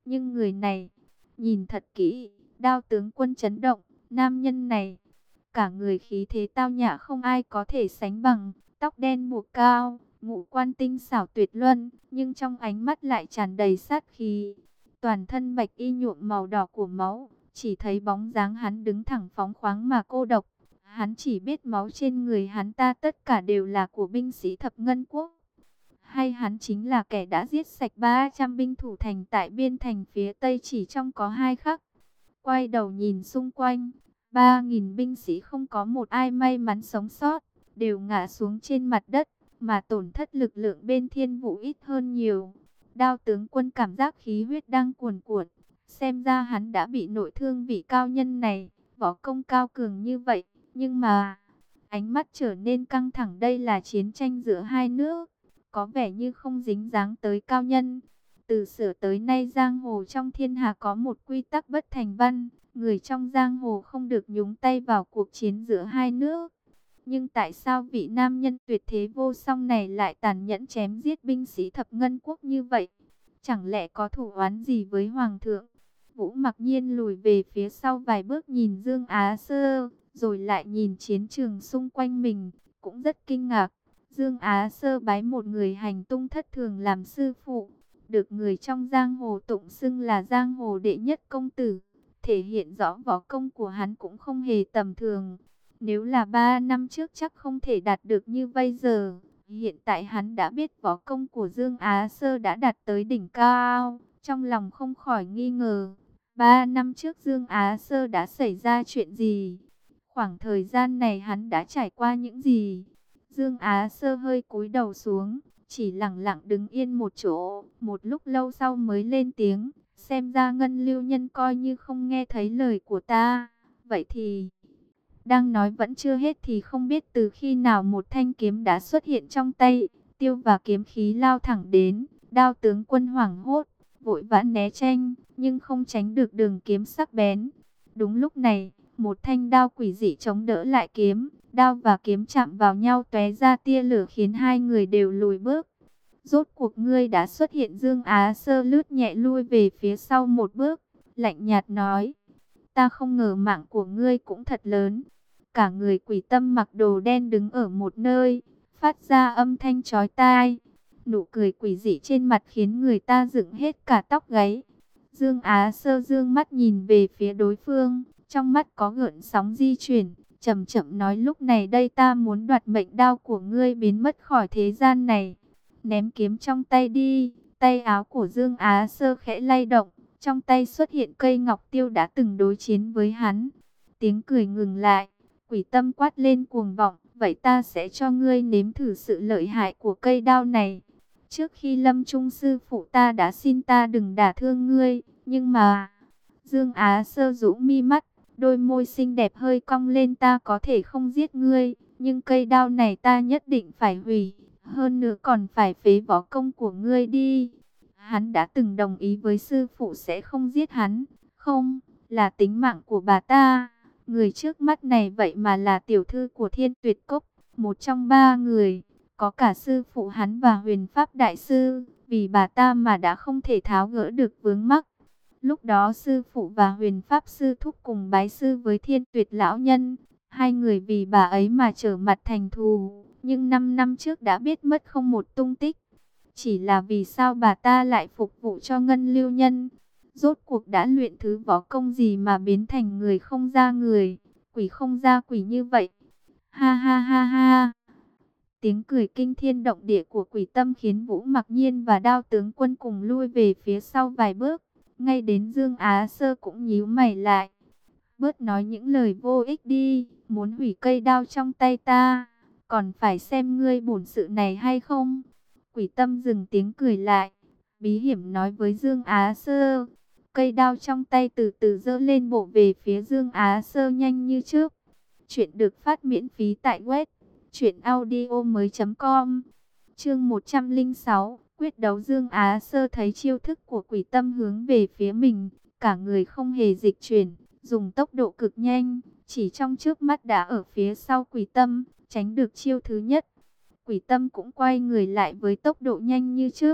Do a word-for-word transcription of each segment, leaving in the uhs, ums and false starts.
Nhưng người này, nhìn thật kỹ, Đao tướng quân chấn động, nam nhân này, cả người khí thế tao nhã không ai có thể sánh bằng, tóc đen buộc cao, ngũ quan tinh xảo tuyệt luân, nhưng trong ánh mắt lại tràn đầy sát khí. Toàn thân bạch y nhuộm màu đỏ của máu, chỉ thấy bóng dáng hắn đứng thẳng phóng khoáng mà cô độc. Hắn chỉ biết máu trên người hắn ta tất cả đều là của binh sĩ thập ngân quốc. Hay hắn chính là kẻ đã giết sạch ba trăm binh thủ thành tại biên thành phía Tây chỉ trong có hai khắc. Quay đầu nhìn xung quanh, ba nghìn binh sĩ không có một ai may mắn sống sót, đều ngã xuống trên mặt đất, mà tổn thất lực lượng bên Thiên Vũ ít hơn nhiều. Đao tướng quân cảm giác khí huyết đang cuồn cuộn, xem ra hắn đã bị nội thương vị cao nhân này, võ công cao cường như vậy, nhưng mà ánh mắt trở nên căng thẳng, đây là chiến tranh giữa hai nước, có vẻ như không dính dáng tới cao nhân. Từ xưa tới nay giang hồ trong thiên hạ có một quy tắc bất thành văn, người trong giang hồ không được nhúng tay vào cuộc chiến giữa hai nước. Nhưng tại sao vị nam nhân tuyệt thế vô song này lại tàn nhẫn chém giết binh sĩ thập ngân quốc như vậy? Chẳng lẽ có thủ oán gì với hoàng thượng? Vũ Mặc Nhiên lùi về phía sau vài bước nhìn Dương Á Sơ, rồi lại nhìn chiến trường xung quanh mình, cũng rất kinh ngạc. Dương Á Sơ bái một người hành tung thất thường làm sư phụ, được người trong giang hồ tụng xưng là giang hồ đệ nhất công tử, thể hiện rõ võ công của hắn cũng không hề tầm thường. Nếu là ba năm trước chắc không thể đạt được như bây giờ. Hiện tại hắn đã biết võ công của Dương Á Sơ đã đạt tới đỉnh cao, trong lòng không khỏi nghi ngờ. Ba năm trước Dương Á Sơ đã xảy ra chuyện gì? Khoảng thời gian này hắn đã trải qua những gì? Dương Á Sơ hơi cúi đầu xuống, chỉ lặng lặng đứng yên một chỗ, một lúc lâu sau mới lên tiếng, xem ra Ngân Lưu Nhân coi như không nghe thấy lời của ta. Vậy thì, đang nói vẫn chưa hết thì không biết từ khi nào một thanh kiếm đã xuất hiện trong tay, tiêu và kiếm khí lao thẳng đến, Đao tướng quân hoảng hốt, vội vã né tranh, nhưng không tránh được đường kiếm sắc bén. Đúng lúc này, một thanh đao quỷ dị chống đỡ lại kiếm, đao và kiếm chạm vào nhau tóe ra tia lửa khiến hai người đều lùi bước. Rốt cuộc ngươi đã xuất hiện. Dương Á Sơ lướt nhẹ lui về phía sau một bước, lạnh nhạt nói, ta không ngờ mạng của ngươi cũng thật lớn. Cả người Quỷ Tâm mặc đồ đen đứng ở một nơi, phát ra âm thanh chói tai. Nụ cười quỷ dị trên mặt khiến người ta dựng hết cả tóc gáy. Dương Á Sơ dương mắt nhìn về phía đối phương, trong mắt có gợn sóng di chuyển, chậm chậm nói, lúc này đây ta muốn đoạt mệnh đao của ngươi biến mất khỏi thế gian này. Ném kiếm trong tay đi. Tay áo của Dương Á Sơ khẽ lay động, trong tay xuất hiện cây ngọc tiêu đã từng đối chiến với hắn. Tiếng cười ngừng lại, Quỷ Tâm quát lên cuồng vọng, vậy ta sẽ cho ngươi nếm thử sự lợi hại của cây đao này. Trước khi lâm chung sư phụ ta đã xin ta đừng đả thương ngươi, nhưng mà... Dương Á Sơ rũ mi mắt, đôi môi xinh đẹp hơi cong lên, ta có thể không giết ngươi, nhưng cây đao này ta nhất định phải hủy, hơn nữa còn phải phế võ công của ngươi đi. Hắn đã từng đồng ý với sư phụ sẽ không giết hắn, không, là tính mạng của bà ta. Người trước mắt này vậy mà là tiểu thư của Thiên Tuyệt Cốc, một trong ba người, có cả sư phụ hắn và Huyền Pháp Đại Sư, vì bà ta mà đã không thể tháo gỡ được vướng mắc. Lúc đó sư phụ và Huyền Pháp Sư thúc cùng bái sư với Thiên Tuyệt Lão Nhân, hai người vì bà ấy mà trở mặt thành thù, nhưng năm năm trước đã biết mất không một tung tích. Chỉ là vì sao bà ta lại phục vụ cho Ngân Lưu Nhân? Rốt cuộc đã luyện thứ võ công gì mà biến thành người không ra người, quỷ không ra quỷ như vậy? Ha ha ha ha! Tiếng cười kinh thiên động địa của Quỷ Tâm khiến Vũ Mặc Nhiên và Đao tướng quân cùng lui về phía sau vài bước. Ngay đến Dương Á Sơ cũng nhíu mày lại. Bớt nói những lời vô ích đi, muốn hủy cây đao trong tay ta, còn phải xem ngươi bổn sự này hay không. Quỷ Tâm dừng tiếng cười lại, bí hiểm nói với Dương Á Sơ. Cây đao trong tay từ từ giơ lên bổ về phía Dương Á Sơ nhanh như trước. Chuyện được phát miễn phí tại web truyện audio mới chấm com. Chương một trăm lẻ sáu, quyết đấu. Dương Á Sơ thấy chiêu thức của Quỷ Tâm hướng về phía mình, cả người không hề dịch chuyển, dùng tốc độ cực nhanh, chỉ trong chớp mắt đã ở phía sau Quỷ Tâm, tránh được chiêu thứ nhất. Quỷ Tâm cũng quay người lại với tốc độ nhanh như trước,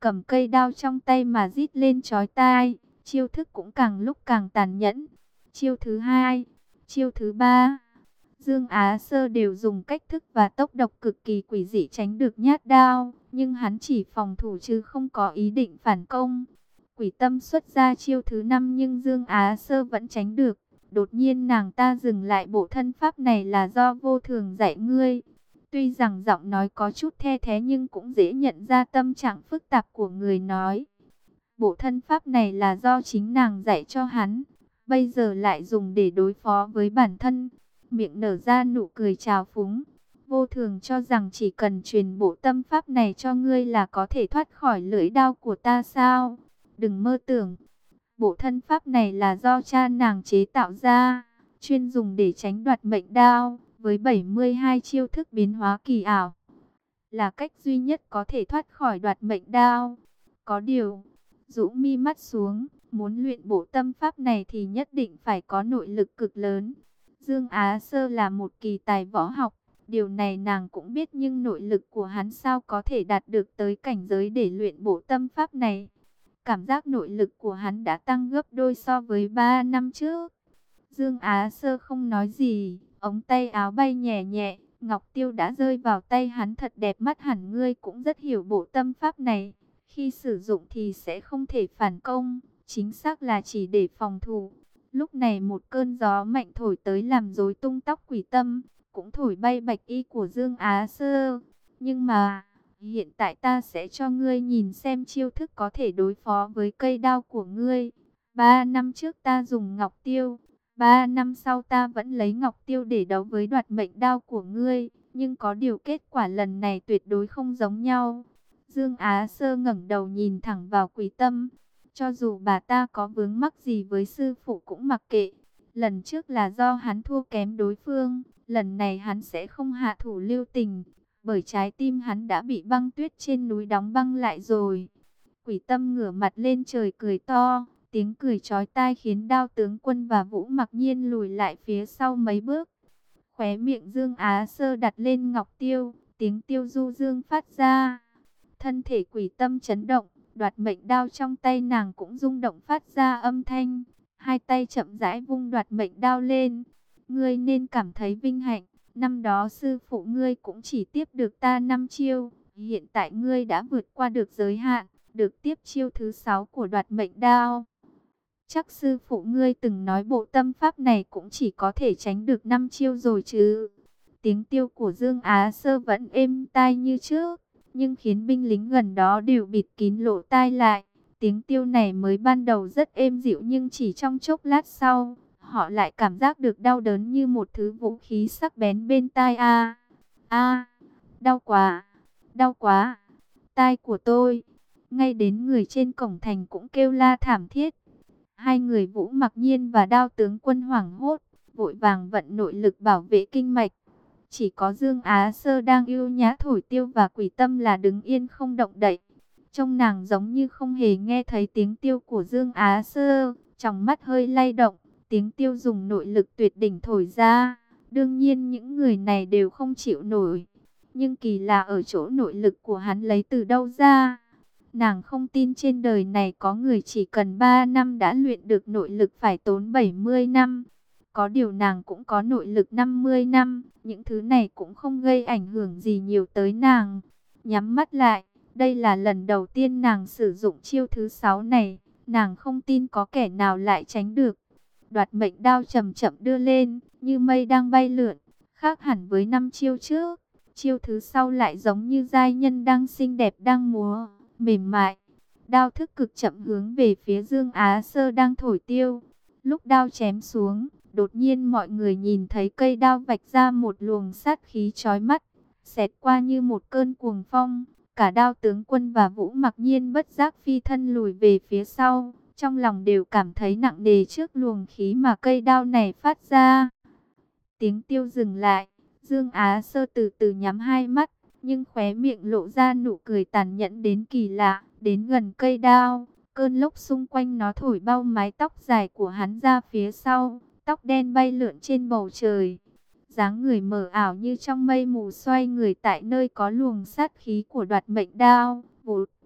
cầm cây đao trong tay mà rít lên chói tai. Chiêu thức cũng càng lúc càng tàn nhẫn. Chiêu thứ hai, chiêu thứ ba, Dương Á Sơ đều dùng cách thức và tốc độc cực kỳ quỷ dị tránh được nhát đao, nhưng hắn chỉ phòng thủ chứ không có ý định phản công. Quỷ Tâm xuất ra chiêu thứ năm nhưng Dương Á Sơ vẫn tránh được. Đột nhiên nàng ta dừng lại, bộ thân pháp này là do Vô Thường dạy ngươi. Tuy rằng giọng nói có chút the thé nhưng cũng dễ nhận ra tâm trạng phức tạp của người nói. Bộ thân pháp này là do chính nàng dạy cho hắn, bây giờ lại dùng để đối phó với bản thân. Miệng nở ra nụ cười trào phúng. Vô Thường cho rằng chỉ cần truyền bộ tâm pháp này cho ngươi là có thể thoát khỏi lưỡi đao của ta sao? Đừng mơ tưởng. Bộ thân pháp này là do cha nàng chế tạo ra, chuyên dùng để tránh đoạt mệnh đao, với bảy mươi hai chiêu thức biến hóa kỳ ảo. Là cách duy nhất có thể thoát khỏi đoạt mệnh đao. Có điều, rũ mi mắt xuống, muốn luyện bộ tâm pháp này thì nhất định phải có nội lực cực lớn. Dương Á Sơ là một kỳ tài võ học, điều này nàng cũng biết, nhưng nội lực của hắn sao có thể đạt được tới cảnh giới để luyện bộ tâm pháp này. Cảm giác nội lực của hắn đã tăng gấp đôi so với ba năm trước. Dương Á Sơ không nói gì, ống tay áo bay nhẹ nhẹ, ngọc tiêu đã rơi vào tay hắn thật đẹp mắt. Hẳn ngươi cũng rất hiểu bộ tâm pháp này, khi sử dụng thì sẽ không thể phản công, chính xác là chỉ để phòng thủ. Lúc này một cơn gió mạnh thổi tới làm rối tung tóc Quỷ Tâm, cũng thổi bay bạch y của Dương Á Sơ. Nhưng mà, hiện tại ta sẽ cho ngươi nhìn xem chiêu thức có thể đối phó với cây đao của ngươi. Ba năm trước ta dùng ngọc tiêu, ba năm sau ta vẫn lấy ngọc tiêu để đấu với đoạt mệnh đao của ngươi. Nhưng có điều kết quả lần này tuyệt đối không giống nhau. Dương Á Sơ ngẩng đầu nhìn thẳng vào Quỷ Tâm. Cho dù bà ta có vướng mắc gì với sư phụ cũng mặc kệ. Lần trước là do hắn thua kém đối phương, lần này hắn sẽ không hạ thủ lưu tình, bởi trái tim hắn đã bị băng tuyết trên núi đóng băng lại rồi. Quỷ Tâm ngửa mặt lên trời cười to, tiếng cười chói tai khiến Đao Tướng Quân và Vũ Mặc Nhiên lùi lại phía sau mấy bước. Khóe miệng Dương Á Sơ đặt lên ngọc tiêu, tiếng tiêu du dương phát ra. Thân thể Quỷ Tâm chấn động, đoạt mệnh đao trong tay nàng cũng rung động phát ra âm thanh. Hai tay chậm rãi vung đoạt mệnh đao lên. Ngươi nên cảm thấy vinh hạnh. Năm đó sư phụ ngươi cũng chỉ tiếp được ta năm chiêu. Hiện tại ngươi đã vượt qua được giới hạn, được tiếp chiêu thứ sáu của đoạt mệnh đao. Chắc sư phụ ngươi từng nói bộ tâm pháp này cũng chỉ có thể tránh được năm chiêu rồi chứ. Tiếng tiêu của Dương Á Sơ vẫn êm tai như trước, nhưng khiến binh lính gần đó đều bịt kín lỗ tai lại. Tiếng tiêu này mới ban đầu rất êm dịu, nhưng chỉ trong chốc lát sau, họ lại cảm giác được đau đớn như một thứ vũ khí sắc bén bên tai. A, a, đau quá, đau quá, tai của tôi. Ngay đến người trên cổng thành cũng kêu la thảm thiết. Hai người Vũ Mặc Nhiên và Đao Tướng Quân hoảng hốt, vội vàng vận nội lực bảo vệ kinh mạch. Chỉ có Dương Á Sơ đang yêu nhã thổi tiêu và Quỷ Tâm là đứng yên không động đậy. Trông nàng giống như không hề nghe thấy tiếng tiêu của Dương Á Sơ, trong mắt hơi lay động, tiếng tiêu dùng nội lực tuyệt đỉnh thổi ra. Đương nhiên những người này đều không chịu nổi, nhưng kỳ lạ ở chỗ nội lực của hắn lấy từ đâu ra. Nàng không tin trên đời này có người chỉ cần ba năm đã luyện được nội lực phải tốn bảy mươi năm. Có điều nàng cũng có nội lực năm mươi năm, những thứ này cũng không gây ảnh hưởng gì nhiều tới nàng. Nhắm mắt lại, đây là lần đầu tiên nàng sử dụng chiêu thứ sáu này, nàng không tin có kẻ nào lại tránh được. Đoạt mệnh đao chậm chậm đưa lên, như mây đang bay lượn, khác hẳn với năm chiêu trước. Chiêu thứ sau lại giống như giai nhân đang xinh đẹp đang múa, mềm mại. Đao thức cực chậm hướng về phía Dương Á Sơ đang thổi tiêu. Lúc đao chém xuống, đột nhiên mọi người nhìn thấy cây đao vạch ra một luồng sát khí chói mắt, xẹt qua như một cơn cuồng phong. Cả Đao Tướng Quân và Vũ Mặc Nhiên bất giác phi thân lùi về phía sau, trong lòng đều cảm thấy nặng nề trước luồng khí mà cây đao này phát ra. Tiếng tiêu dừng lại, Dương Á Sơ từ từ nhắm hai mắt, nhưng khóe miệng lộ ra nụ cười tàn nhẫn đến kỳ lạ. Đến gần cây đao, cơn lốc xung quanh nó thổi bao mái tóc dài của hắn ra phía sau, tóc đen bay lượn trên bầu trời. Dáng người mờ ảo như trong mây mù xoay người tại nơi có luồng sát khí của đoạt mệnh đao. Vụt,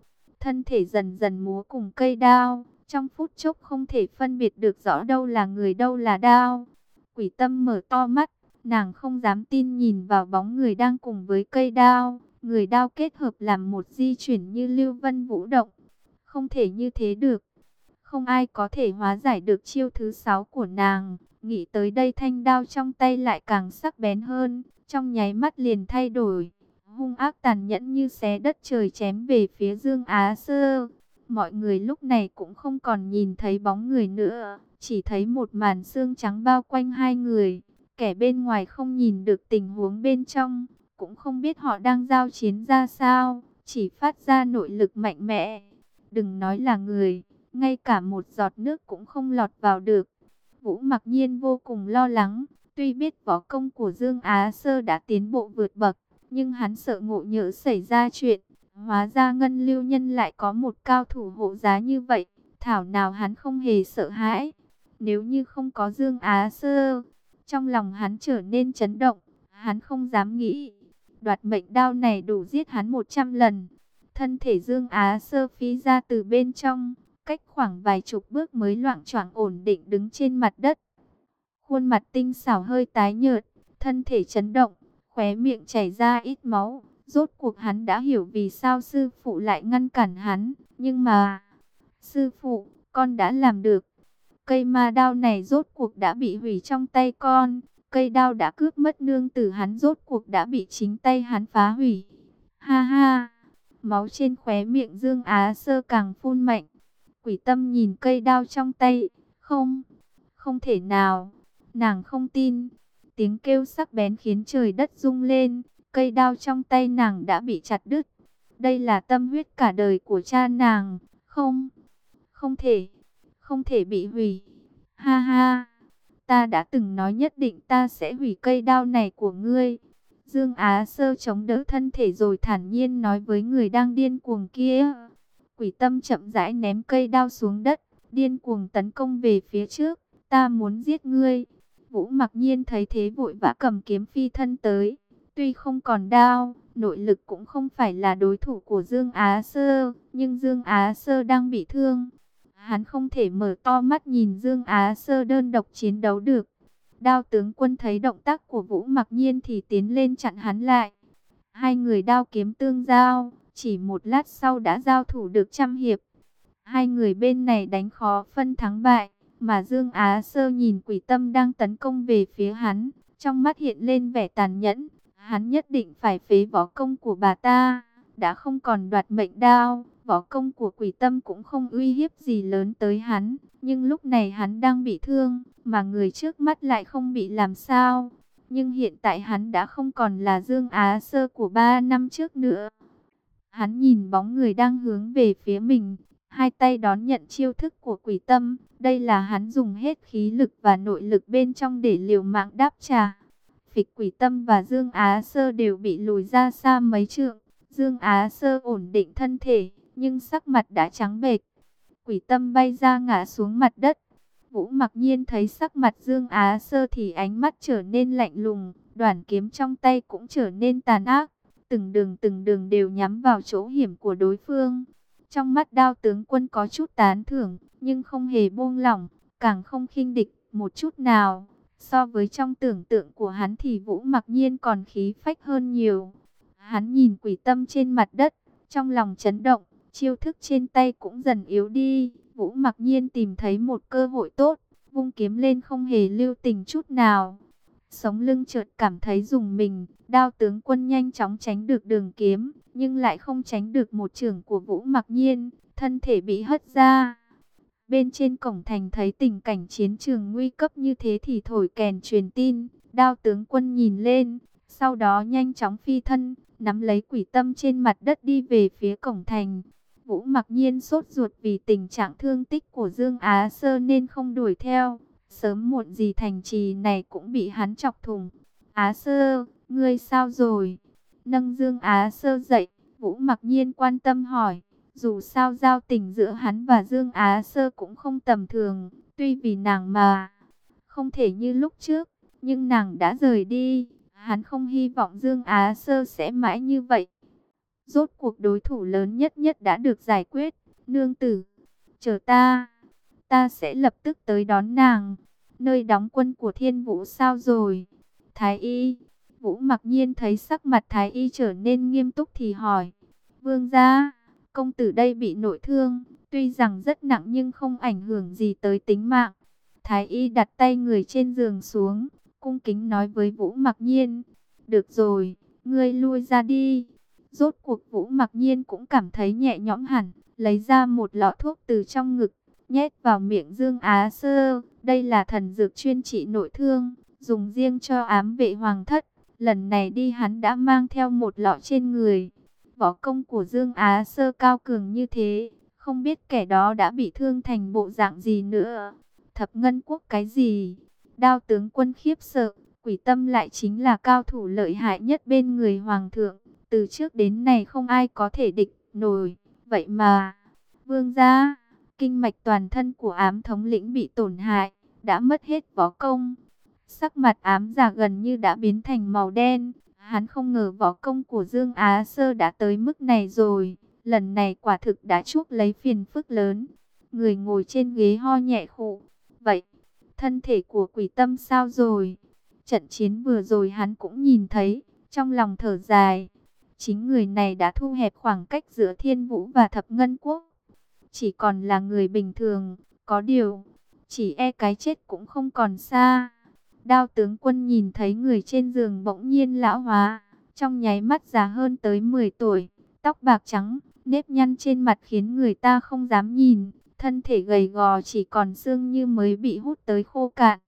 thân thể dần dần múa cùng cây đao, trong phút chốc không thể phân biệt được rõ đâu là người đâu là đao. Quỷ Tâm mở to mắt, nàng không dám tin nhìn vào bóng người đang cùng với cây đao, người đao kết hợp làm một di chuyển như lưu vân vũ động. Không thể như thế được. Không ai có thể hóa giải được chiêu thứ sáu của nàng. Nghĩ tới đây thanh đao trong tay lại càng sắc bén hơn, trong nháy mắt liền thay đổi, hung ác tàn nhẫn như xé đất trời chém về phía Dương Á Sơ. Mọi người lúc này cũng không còn nhìn thấy bóng người nữa, chỉ thấy một màn xương trắng bao quanh hai người. Kẻ bên ngoài không nhìn được tình huống bên trong, cũng không biết họ đang giao chiến ra sao, chỉ phát ra nội lực mạnh mẽ. Đừng nói là người, ngay cả một giọt nước cũng không lọt vào được. Vũ Mặc Nhiên vô cùng lo lắng, tuy biết võ công của Dương Á Sơ đã tiến bộ vượt bậc, nhưng hắn sợ ngộ nhỡ xảy ra chuyện. Hóa ra Ngân Lưu Nhân lại có một cao thủ hộ giá như vậy, thảo nào hắn không hề sợ hãi. Nếu như không có Dương Á Sơ, trong lòng hắn trở nên chấn động, hắn không dám nghĩ. Đoạt mệnh đao này đủ giết hắn một trăm lần. Thân thể Dương Á Sơ phi ra từ bên trong, cách khoảng vài chục bước mới loạng choạng ổn định đứng trên mặt đất. Khuôn mặt tinh xảo hơi tái nhợt, thân thể chấn động, khóe miệng chảy ra ít máu. Rốt cuộc hắn đã hiểu vì sao sư phụ lại ngăn cản hắn. Nhưng mà, sư phụ, con đã làm được. Cây ma đao này rốt cuộc đã bị hủy trong tay con. Cây đao đã cướp mất nương tử hắn rốt cuộc đã bị chính tay hắn phá hủy. Ha ha, máu trên khóe miệng Dương Á Sơ càng phun mạnh. Quỷ Tâm nhìn cây đao trong tay, không, không thể nào, nàng không tin. Tiếng kêu sắc bén khiến trời đất rung lên, cây đao trong tay nàng đã bị chặt đứt. Đây là tâm huyết cả đời của cha nàng, không, không thể, không thể bị hủy. Ha ha, ta đã từng nói nhất định ta sẽ hủy cây đao này của ngươi. Dương Á Sơ chống đỡ thân thể rồi thản nhiên nói với người đang điên cuồng kia. Quỷ Tâm chậm rãi ném cây đao xuống đất, điên cuồng tấn công về phía trước. Ta muốn giết ngươi. Vũ Mặc Nhiên thấy thế vội vã cầm kiếm phi thân tới. Tuy không còn đao, nội lực cũng không phải là đối thủ của Dương Á Sơ, nhưng Dương Á Sơ đang bị thương. Hắn không thể mở to mắt nhìn Dương Á Sơ đơn độc chiến đấu được. Đao tướng quân thấy động tác của Vũ Mặc Nhiên thì tiến lên chặn hắn lại. Hai người đao kiếm tương giao, chỉ một lát sau đã giao thủ được trăm hiệp. Hai người bên này đánh khó phân thắng bại, mà Dương Á Sơ nhìn Quỷ Tâm đang tấn công về phía hắn, trong mắt hiện lên vẻ tàn nhẫn. Hắn nhất định phải phế võ công của bà ta, đã không còn đoạt mệnh đao, võ công của Quỷ Tâm cũng không uy hiếp gì lớn tới hắn. Nhưng lúc này hắn đang bị thương, mà người trước mắt lại không bị làm sao. Nhưng hiện tại hắn đã không còn là Dương Á Sơ của ba năm trước nữa. Hắn nhìn bóng người đang hướng về phía mình, hai tay đón nhận chiêu thức của Quỷ Tâm. Đây là hắn dùng hết khí lực và nội lực bên trong để liều mạng đáp trả. Phịch, Quỷ Tâm và Dương Á Sơ đều bị lùi ra xa mấy trượng. Dương Á Sơ ổn định thân thể, nhưng sắc mặt đã trắng bệch. Quỷ Tâm bay ra ngã xuống mặt đất. Vũ Mặc Nhiên thấy sắc mặt Dương Á Sơ thì ánh mắt trở nên lạnh lùng, đoản kiếm trong tay cũng trở nên tàn ác. Từng đường từng đường đều nhắm vào chỗ hiểm của đối phương. Trong mắt Đao tướng quân có chút tán thưởng, nhưng không hề buông lỏng, càng không khinh địch một chút nào. So với trong tưởng tượng của hắn thì Vũ Mặc Nhiên còn khí phách hơn nhiều. Hắn nhìn Quỷ Tâm trên mặt đất, trong lòng chấn động, chiêu thức trên tay cũng dần yếu đi. Vũ Mặc Nhiên tìm thấy một cơ hội tốt, vung kiếm lên không hề lưu tình chút nào. Sống lưng chợt cảm thấy rùng mình, Đao tướng quân nhanh chóng tránh được đường kiếm, nhưng lại không tránh được một chưởng của Vũ Mặc Nhiên, thân thể bị hất ra. Bên trên cổng thành thấy tình cảnh chiến trường nguy cấp như thế thì thổi kèn truyền tin. Đao tướng quân nhìn lên, sau đó nhanh chóng phi thân, nắm lấy Quỷ Tâm trên mặt đất đi về phía cổng thành. Vũ Mặc Nhiên sốt ruột vì tình trạng thương tích của Dương Á Sơ nên không đuổi theo. Sớm muộn gì thành trì này cũng bị hắn chọc thủng. Á Sơ, ngươi sao rồi? Nâng Dương Á Sơ dậy, Vũ Mặc Nhiên quan tâm hỏi. Dù sao giao tình giữa hắn và Dương Á Sơ cũng không tầm thường. Tuy vì nàng mà không thể như lúc trước, nhưng nàng đã rời đi. Hắn không hy vọng Dương Á Sơ sẽ mãi như vậy. Rốt cuộc đối thủ lớn nhất nhất đã được giải quyết. Nương tử, chờ ta, ta sẽ lập tức tới đón nàng. Nơi đóng quân của Thiên Vũ sao rồi? Thái y. Vũ Mặc Nhiên thấy sắc mặt Thái y trở nên nghiêm túc thì hỏi. Vương gia, công tử đây bị nội thương, tuy rằng rất nặng nhưng không ảnh hưởng gì tới tính mạng. Thái y đặt tay người trên giường xuống, cung kính nói với Vũ Mặc Nhiên. Được rồi, ngươi lui ra đi. Rốt cuộc Vũ Mặc Nhiên cũng cảm thấy nhẹ nhõm hẳn, lấy ra một lọ thuốc từ trong ngực, nhét vào miệng Dương Á Sơ. Đây là thần dược chuyên trị nội thương, dùng riêng cho ám vệ hoàng thất. Lần này đi hắn đã mang theo một lọ trên người. Võ công của Dương Á Sơ cao cường như thế, không biết kẻ đó đã bị thương thành bộ dạng gì nữa. Thập Ngân Quốc cái gì? Đao tướng quân khiếp sợ, Quỷ Tâm lại chính là cao thủ lợi hại nhất bên người hoàng thượng. Từ trước đến nay không ai có thể địch nổi. Vậy mà, vương gia, kinh mạch toàn thân của ám thống lĩnh bị tổn hại, đã mất hết võ công. Sắc mặt ám giả gần như đã biến thành màu đen. Hắn không ngờ võ công của Dương Á Sơ đã tới mức này rồi. Lần này quả thực đã chuốc lấy phiền phức lớn. Người ngồi trên ghế ho nhẹ khụ. Vậy, thân thể của Quỷ Tâm sao rồi? Trận chiến vừa rồi hắn cũng nhìn thấy, trong lòng thở dài. Chính người này đã thu hẹp khoảng cách giữa Thiên Vũ và Thập Ngân Quốc. Chỉ còn là người bình thường, có điều, chỉ e cái chết cũng không còn xa. Đao tướng quân nhìn thấy người trên giường bỗng nhiên lão hóa, trong nháy mắt già hơn tới mười tuổi, tóc bạc trắng, nếp nhăn trên mặt khiến người ta không dám nhìn, thân thể gầy gò chỉ còn xương như mới bị hút tới khô cạn.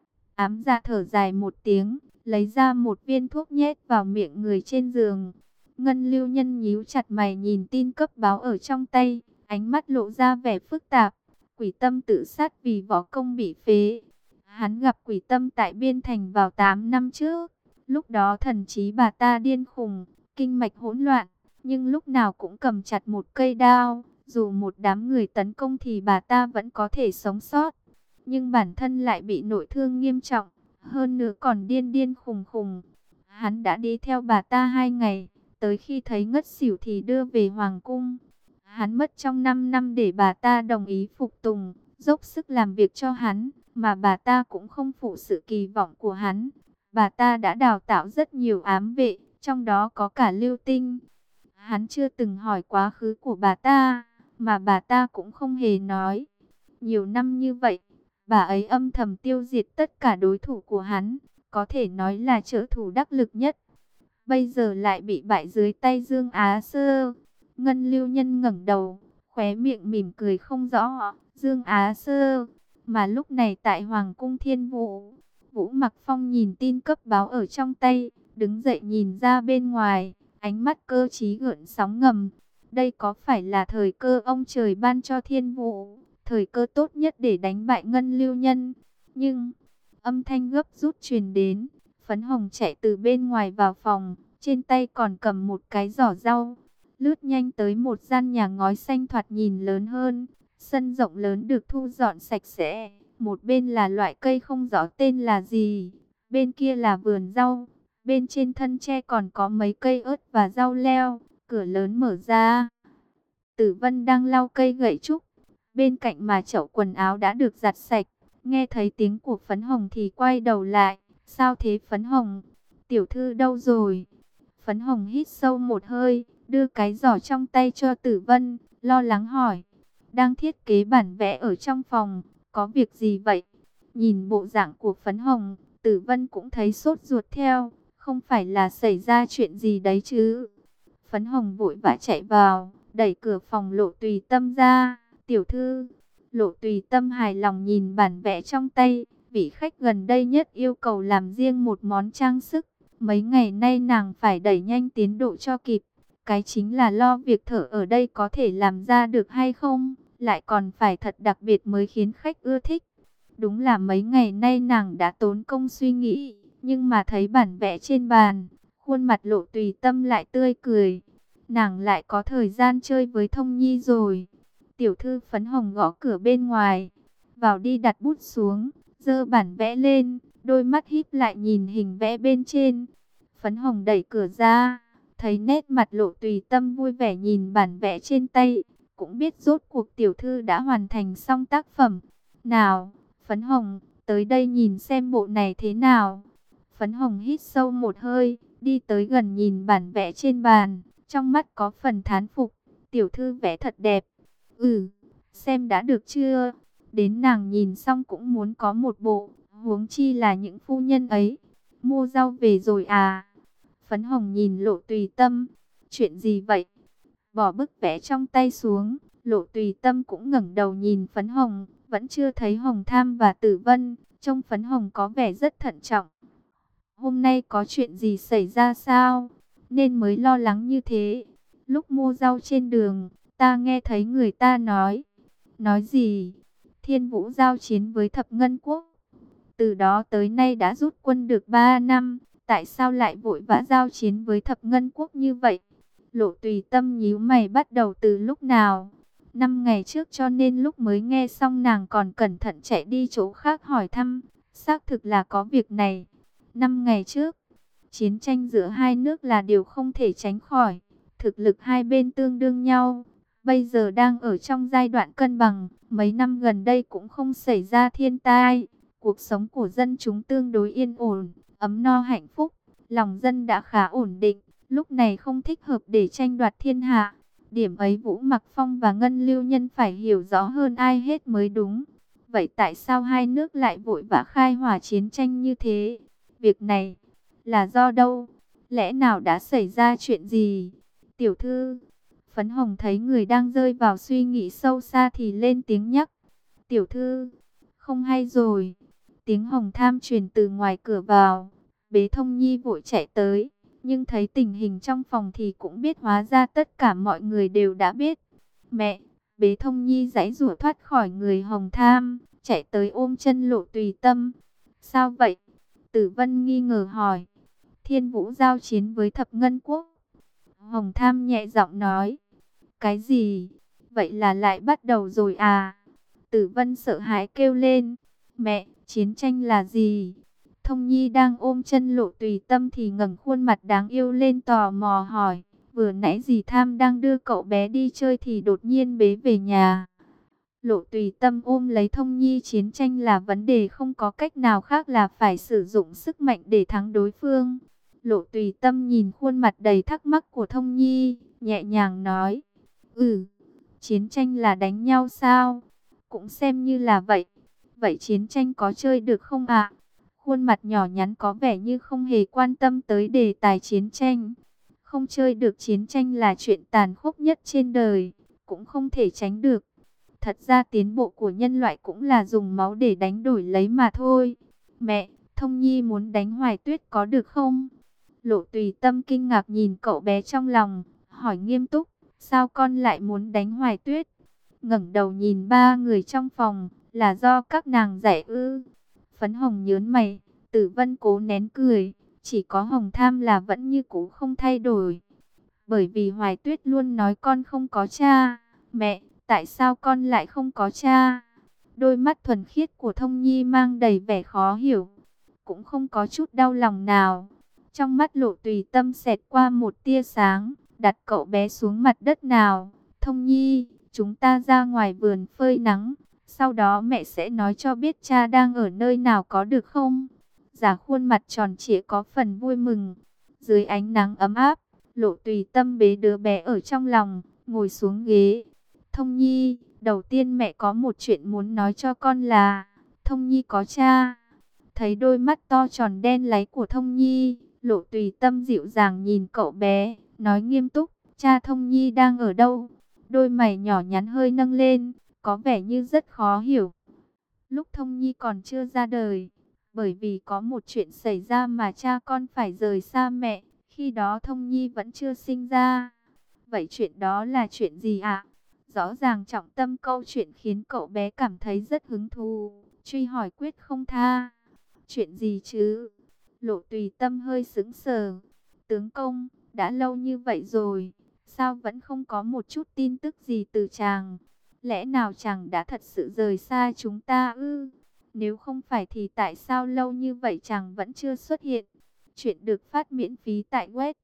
Ám dạ thở dài một tiếng, lấy ra một viên thuốc nhét vào miệng người trên giường. Ngân Lưu Nhân nhíu chặt mày nhìn tin cấp báo ở trong tay, ánh mắt lộ ra vẻ phức tạp. Quỷ Tâm tự sát vì võ công bị phế. Hắn gặp Quỷ Tâm tại Biên Thành vào tám năm trước. Lúc đó thần trí bà ta điên khùng, kinh mạch hỗn loạn, nhưng lúc nào cũng cầm chặt một cây đao. Dù một đám người tấn công thì bà ta vẫn có thể sống sót. Nhưng bản thân lại bị nội thương nghiêm trọng, hơn nữa còn điên điên khùng khùng. Hắn đã đi theo bà ta hai ngày, tới khi thấy ngất xỉu thì đưa về Hoàng cung. Hắn mất trong năm năm để bà ta đồng ý phục tùng, dốc sức làm việc cho hắn, mà bà ta cũng không phụ sự kỳ vọng của hắn. Bà ta đã đào tạo rất nhiều ám vệ, trong đó có cả Lưu Tinh. Hắn chưa từng hỏi quá khứ của bà ta, mà bà ta cũng không hề nói. Nhiều năm như vậy, bà ấy âm thầm tiêu diệt tất cả đối thủ của hắn, có thể nói là trợ thủ đắc lực nhất. Bây giờ lại bị bại dưới tay Dương Á Sơ. Ngân Lưu Nhân ngẩng đầu, khóe miệng mỉm cười không rõ. Dương Á Sơ, mà lúc này tại Hoàng cung Thiên Vũ, Vũ Mặc Phong nhìn tin cấp báo ở trong tay, đứng dậy nhìn ra bên ngoài, ánh mắt cơ trí gợn sóng ngầm. Đây có phải là thời cơ ông trời ban cho Thiên Vũ, thời cơ tốt nhất để đánh bại Ngân Lưu Nhân? Nhưng âm thanh gấp rút truyền đến, Phấn Hồng chạy từ bên ngoài vào phòng, trên tay còn cầm một cái giỏ rau, lướt nhanh tới một gian nhà ngói xanh thoạt nhìn lớn hơn. Sân rộng lớn được thu dọn sạch sẽ, một bên là loại cây không rõ tên là gì, bên kia là vườn rau, bên trên thân tre còn có mấy cây ớt và rau leo. Cửa lớn mở ra, Tử Vân đang lau cây gậy trúc, bên cạnh mà chậu quần áo đã được giặt sạch. Nghe thấy tiếng của Phấn Hồng thì quay đầu lại. Sao thế Phấn Hồng? Tiểu thư đâu rồi? Phấn Hồng hít sâu một hơi, đưa cái giỏ trong tay cho Tử Vân, lo lắng hỏi. Đang thiết kế bản vẽ ở trong phòng, có việc gì vậy? Nhìn bộ dạng của Phấn Hồng, Tử Vân cũng thấy sốt ruột theo, không phải là xảy ra chuyện gì đấy chứ? Phấn Hồng vội vã chạy vào, đẩy cửa phòng Lộ Tùy Tâm ra. Tiểu thư. Lộ Tùy Tâm hài lòng nhìn bản vẽ trong tay, vị khách gần đây nhất yêu cầu làm riêng một món trang sức. Mấy ngày nay nàng phải đẩy nhanh tiến độ cho kịp, cái chính là lo việc thợ ở đây có thể làm ra được hay không, lại còn phải thật đặc biệt mới khiến khách ưa thích. Đúng là mấy ngày nay nàng đã tốn công suy nghĩ, nhưng mà thấy bản vẽ trên bàn, khuôn mặt Lộ Tùy Tâm lại tươi cười. Nàng lại có thời gian chơi với Thông Nhi rồi. Tiểu thư. Phấn Hồng gõ cửa bên ngoài, vào đi đặt bút xuống, giơ bản vẽ lên, đôi mắt híp lại nhìn hình vẽ bên trên. Phấn Hồng đẩy cửa ra, Thấy nét mặt Lộ Tùy Tâm vui vẻ nhìn bản vẽ trên tay, cũng biết rốt cuộc tiểu thư đã hoàn thành xong tác phẩm. Nào, Phấn Hồng, tới đây nhìn xem bộ này thế nào. Phấn Hồng hít sâu một hơi, đi tới gần nhìn bản vẽ trên bàn, trong mắt có phần thán phục. Tiểu thư vẽ thật đẹp. Ừ, xem đã được chưa? Đến nàng nhìn xong cũng muốn có một bộ, huống chi là những phu nhân ấy. Mua rau về rồi à? Phấn Hồng nhìn Lộ Tùy Tâm. Chuyện gì vậy? Bỏ bức vẽ trong tay xuống, Lộ Tùy Tâm cũng ngẩng đầu nhìn Phấn Hồng, vẫn chưa thấy Hồng Tham và Tử Vân, trông Phấn Hồng có vẻ rất thận trọng. Hôm nay có chuyện gì xảy ra sao? Nên mới lo lắng như thế. Lúc mua rau trên đường, ta nghe thấy người ta nói. Nói gì? Thiên Vũ giao chiến với Thập Ngân Quốc. Từ đó tới nay đã rút quân được ba năm. Tại sao lại vội vã giao chiến với Thập Ngân Quốc như vậy? Lộ Tùy Tâm nhíu mày, bắt đầu từ lúc nào? Năm ngày trước, cho nên lúc mới nghe xong nàng còn cẩn thận chạy đi chỗ khác hỏi thăm. Xác thực là có việc này. Năm ngày trước, chiến tranh giữa hai nước là điều không thể tránh khỏi. Thực lực hai bên tương đương nhau. Bây giờ đang ở trong giai đoạn cân bằng. Mấy năm gần đây cũng không xảy ra thiên tai. Cuộc sống của dân chúng tương đối yên ổn, ấm no hạnh phúc. Lòng dân đã khá ổn định. Lúc này không thích hợp để tranh đoạt thiên hạ. Điểm ấy Vũ Mặc Phong và Ngân Lưu Nhân phải hiểu rõ hơn ai hết mới đúng. Vậy tại sao hai nước lại vội vã khai hỏa chiến tranh như thế? Việc này là do đâu? Lẽ nào đã xảy ra chuyện gì? Tiểu thư, Phấn Hồng thấy người đang rơi vào suy nghĩ sâu xa thì lên tiếng nhắc. Tiểu thư, không hay rồi. Tiếng Hồng Tham truyền từ ngoài cửa vào. Bế Thông Nhi vội chạy tới, nhưng thấy tình hình trong phòng thì cũng biết hóa ra tất cả mọi người đều đã biết. Mẹ! Bế Thông Nhi giãy giụa thoát khỏi người Hồng Tham, chạy tới ôm chân Lộ Tùy Tâm. Sao vậy? Tử Vân nghi ngờ hỏi. Thiên Vũ giao chiến với Thập Ngân Quốc. Hồng Tham nhẹ giọng nói. Cái gì? Vậy là lại bắt đầu rồi à? Tử Vân sợ hãi kêu lên. Mẹ, chiến tranh là gì? Thông Nhi đang ôm chân Lộ Tùy Tâm thì ngẩng khuôn mặt đáng yêu lên tò mò hỏi. Vừa nãy dì Tham đang đưa cậu bé đi chơi thì đột nhiên bế về nhà. Lộ Tùy Tâm ôm lấy Thông Nhi, chiến tranh là vấn đề, không có cách nào khác là phải sử dụng sức mạnh để thắng đối phương. Lộ Tùy Tâm nhìn khuôn mặt đầy thắc mắc của Thông Nhi, nhẹ nhàng nói. Ừ, chiến tranh là đánh nhau sao? Cũng xem như là vậy. Vậy chiến tranh có chơi được không ạ? Khuôn mặt nhỏ nhắn có vẻ như không hề quan tâm tới đề tài chiến tranh. Không chơi được, chiến tranh là chuyện tàn khốc nhất trên đời, cũng không thể tránh được. Thật ra tiến bộ của nhân loại cũng là dùng máu để đánh đổi lấy mà thôi. Mẹ, Thông Nhi muốn đánh Hoài Tuyết có được không? Lộ Tùy Tâm kinh ngạc nhìn cậu bé trong lòng, hỏi nghiêm túc. Sao con lại muốn đánh Hoài Tuyết? Ngẩng đầu nhìn ba người trong phòng, là do các nàng dạy ư? Phấn Hồng nhớn mày, Tử Vân cố nén cười, chỉ có Hồng Tham là vẫn như cũ không thay đổi. Bởi vì Hoài Tuyết luôn nói con không có cha. Mẹ, tại sao con lại không có cha? Đôi mắt thuần khiết của Thông Nhi mang đầy vẻ khó hiểu, cũng không có chút đau lòng nào. Trong mắt Lộ Tùy Tâm xẹt qua một tia sáng, đặt cậu bé xuống mặt đất nào. Thông Nhi, chúng ta ra ngoài vườn phơi nắng, sau đó mẹ sẽ nói cho biết cha đang ở nơi nào có được không? Giả khuôn mặt tròn trịa có phần vui mừng. Dưới ánh nắng ấm áp, Lộ Tùy Tâm bế đứa bé ở trong lòng, ngồi xuống ghế. Thông Nhi, đầu tiên mẹ có một chuyện muốn nói cho con là Thông Nhi có cha. Thấy đôi mắt to tròn đen láy của Thông Nhi, Lộ Tùy Tâm dịu dàng nhìn cậu bé, nói nghiêm túc. Cha Thông Nhi đang ở đâu? Đôi mày nhỏ nhắn hơi nâng lên, có vẻ như rất khó hiểu. Lúc Thông Nhi còn chưa ra đời, bởi vì có một chuyện xảy ra mà cha con phải rời xa mẹ. Khi đó Thông Nhi vẫn chưa sinh ra. Vậy chuyện đó là chuyện gì ạ? Rõ ràng trọng tâm câu chuyện khiến cậu bé cảm thấy rất hứng thú, truy hỏi quyết không tha. Chuyện gì chứ? Lộ Tùy Tâm hơi sững sờ. Tướng công, đã lâu như vậy rồi, sao vẫn không có một chút tin tức gì từ chàng? Lẽ nào chàng đã thật sự rời xa chúng ta ư? Nếu không phải thì tại sao lâu như vậy chàng vẫn chưa xuất hiện? Chuyện được phát miễn phí tại web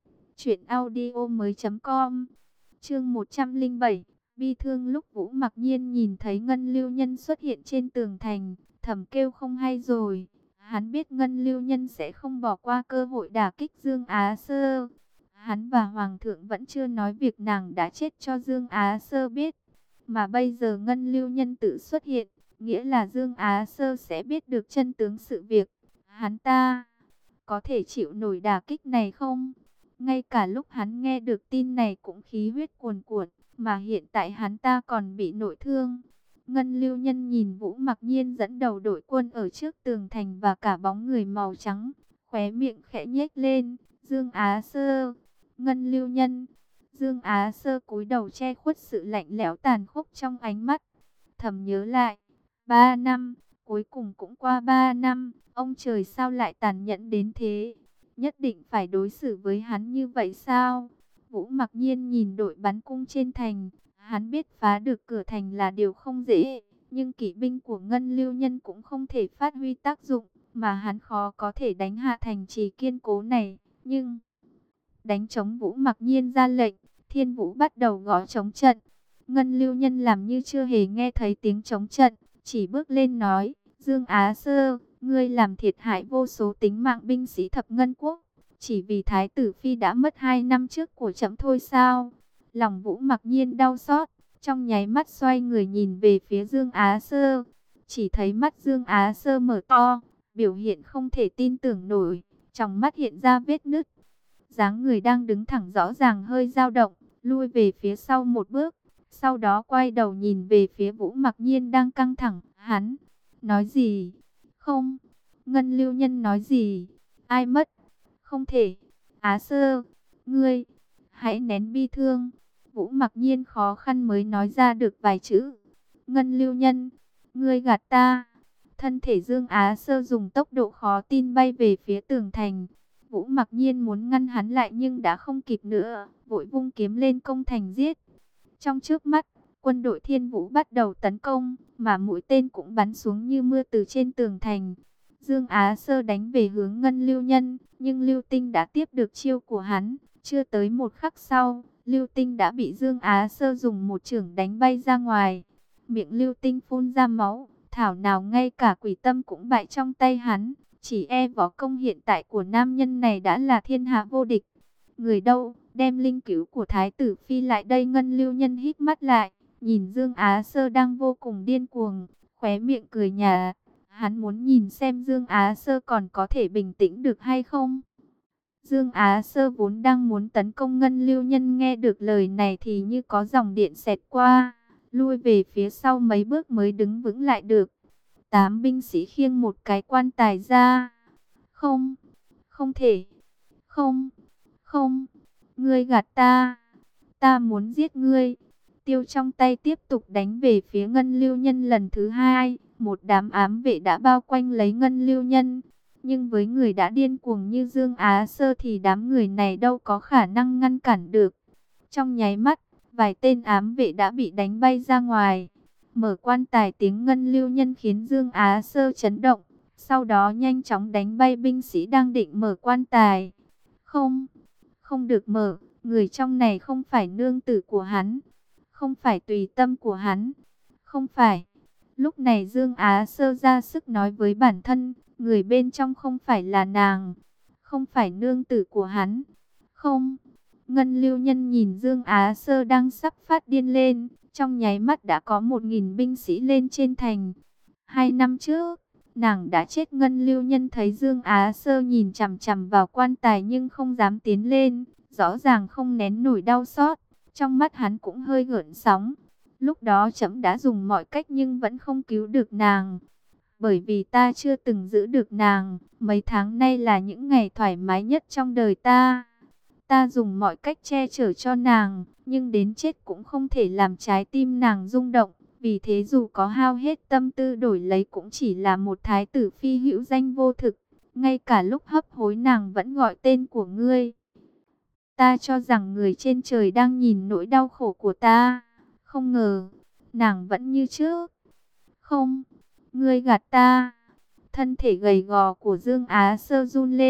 Chuyện audio mới com. Chương một trăm lẻ bảy. Bi thương. Lúc Vũ Mặc Nhiên nhìn thấy Ngân Lưu Nhân xuất hiện trên tường thành, thầm kêu không hay rồi. Hắn biết Ngân Lưu Nhân sẽ không bỏ qua cơ hội đả kích Dương Á Sơ. Hắn và Hoàng thượng vẫn chưa nói việc nàng đã chết cho Dương Á Sơ biết. Mà bây giờ Ngân Lưu Nhân tự xuất hiện, nghĩa là Dương Á Sơ sẽ biết được chân tướng sự việc. Hắn ta có thể chịu nổi đả kích này không? Ngay cả lúc hắn nghe được tin này cũng khí huyết cuồn cuộn, mà hiện tại hắn ta còn bị nội thương. Ngân Lưu Nhân nhìn Vũ Mặc Nhiên dẫn đầu đội quân ở trước tường thành và cả bóng người màu trắng, khóe miệng khẽ nhếch lên. Dương Á Sơ, Ngân Lưu Nhân. Dương Á Sơ cúi đầu che khuất sự lạnh lẽo tàn khốc trong ánh mắt. Thầm nhớ lại, ba năm, cuối cùng cũng qua ba năm, ông trời sao lại tàn nhẫn đến thế? Nhất định phải đối xử với hắn như vậy sao? Vũ Mặc Nhiên nhìn đội bắn cung trên thành, hắn biết phá được cửa thành là điều không dễ, nhưng kỵ binh của Ngân Lưu Nhân cũng không thể phát huy tác dụng, mà hắn khó có thể đánh hạ thành trì kiên cố này. Nhưng đánh trống. Vũ Mặc Nhiên ra lệnh, Thiên Vũ bắt đầu gõ trống trận. Ngân Lưu Nhân làm như chưa hề nghe thấy tiếng trống trận, chỉ bước lên nói: Dương Á Sơ, ngươi làm thiệt hại vô số tính mạng binh sĩ thập ngân quốc, chỉ vì Thái tử Phi đã mất hai năm trước của trẫm thôi sao? Lòng Vũ Mặc Nhiên đau xót, trong nháy mắt xoay người nhìn về phía Dương Á Sơ. Chỉ thấy mắt Dương Á Sơ mở to, biểu hiện không thể tin tưởng nổi, trong mắt hiện ra vết nứt. Dáng người đang đứng thẳng rõ ràng hơi dao động, lui về phía sau một bước, sau đó quay đầu nhìn về phía Vũ Mặc Nhiên đang căng thẳng. Hắn nói gì? Không. Ngân Lưu Nhân nói gì? Ai mất? Không thể. Á Sơ, ngươi hãy nén bi thương. Vũ Mặc Nhiên khó khăn mới nói ra được vài chữ. Ngân Lưu Nhân, ngươi gạt ta. Thân thể Dương Á Sơ dùng tốc độ khó tin bay về phía tường thành. Vũ Mặc Nhiên muốn ngăn hắn lại nhưng đã không kịp nữa, vội vung kiếm lên công thành giết. Trong chớp mắt, quân đội Thiên Vũ bắt đầu tấn công, mà mũi tên cũng bắn xuống như mưa từ trên tường thành. Dương Á Sơ đánh về hướng Ngân Lưu Nhân, nhưng Lưu Tinh đã tiếp được chiêu của hắn. Chưa tới một khắc sau, Lưu Tinh đã bị Dương Á Sơ dùng một chưởng đánh bay ra ngoài. Miệng Lưu Tinh phun ra máu, thảo nào ngay cả quỷ tâm cũng bại trong tay hắn. Chỉ e võ công hiện tại của nam nhân này đã là thiên hạ vô địch. Người đâu, đem linh cữu của Thái tử Phi lại đây. Ngân Lưu Nhân hít mắt lại, nhìn Dương Á Sơ đang vô cùng điên cuồng, khóe miệng cười nhạt. Hắn muốn nhìn xem Dương Á Sơ còn có thể bình tĩnh được hay không. Dương Á Sơ vốn đang muốn tấn công Ngân Lưu Nhân, nghe được lời này thì như có dòng điện xẹt qua, lui về phía sau mấy bước mới đứng vững lại được. Tám binh sĩ khiêng một cái quan tài ra. Không, không thể, không, không, ngươi gạt ta, ta muốn giết ngươi. Tiêu trong tay tiếp tục đánh về phía Ngân Lưu Nhân lần thứ hai. Một đám ám vệ đã bao quanh lấy Ngân Lưu Nhân. Nhưng với người đã điên cuồng như Dương Á Sơ thì đám người này đâu có khả năng ngăn cản được. Trong nháy mắt, vài tên ám vệ đã bị đánh bay ra ngoài. Mở quan tài, tiếng Ngân Lưu Nhân khiến Dương Á Sơ chấn động. Sau đó nhanh chóng đánh bay binh sĩ đang định mở quan tài. Không, không được mở. Người trong này không phải nương tử của hắn, không phải tùy tâm của hắn, không phải. Lúc này Dương Á Sơ ra sức nói với bản thân, người bên trong không phải là nàng, không phải nương tử của hắn. Không. Ngân Lưu Nhân nhìn Dương Á Sơ đang sắp phát điên lên, trong nháy mắt đã có một nghìn binh sĩ lên trên thành. Hai năm trước, nàng đã chết. Ngân Lưu Nhân thấy Dương Á Sơ nhìn chằm chằm vào quan tài nhưng không dám tiến lên, rõ ràng không nén nổi đau xót. Trong mắt hắn cũng hơi gợn sóng. Lúc đó trẫm đã dùng mọi cách nhưng vẫn không cứu được nàng. Bởi vì ta chưa từng giữ được nàng, mấy tháng nay là những ngày thoải mái nhất trong đời ta. Ta dùng mọi cách che chở cho nàng, nhưng đến chết cũng không thể làm trái tim nàng rung động. Vì thế dù có hao hết tâm tư đổi lấy cũng chỉ là một thái tử phi hữu danh vô thực. Ngay cả lúc hấp hối nàng vẫn gọi tên của ngươi. Ta cho rằng người trên trời đang nhìn nỗi đau khổ của ta. Không ngờ, nàng vẫn như trước. Không, ngươi gạt ta. Thân thể gầy gò của Dương Á Sơ run lên,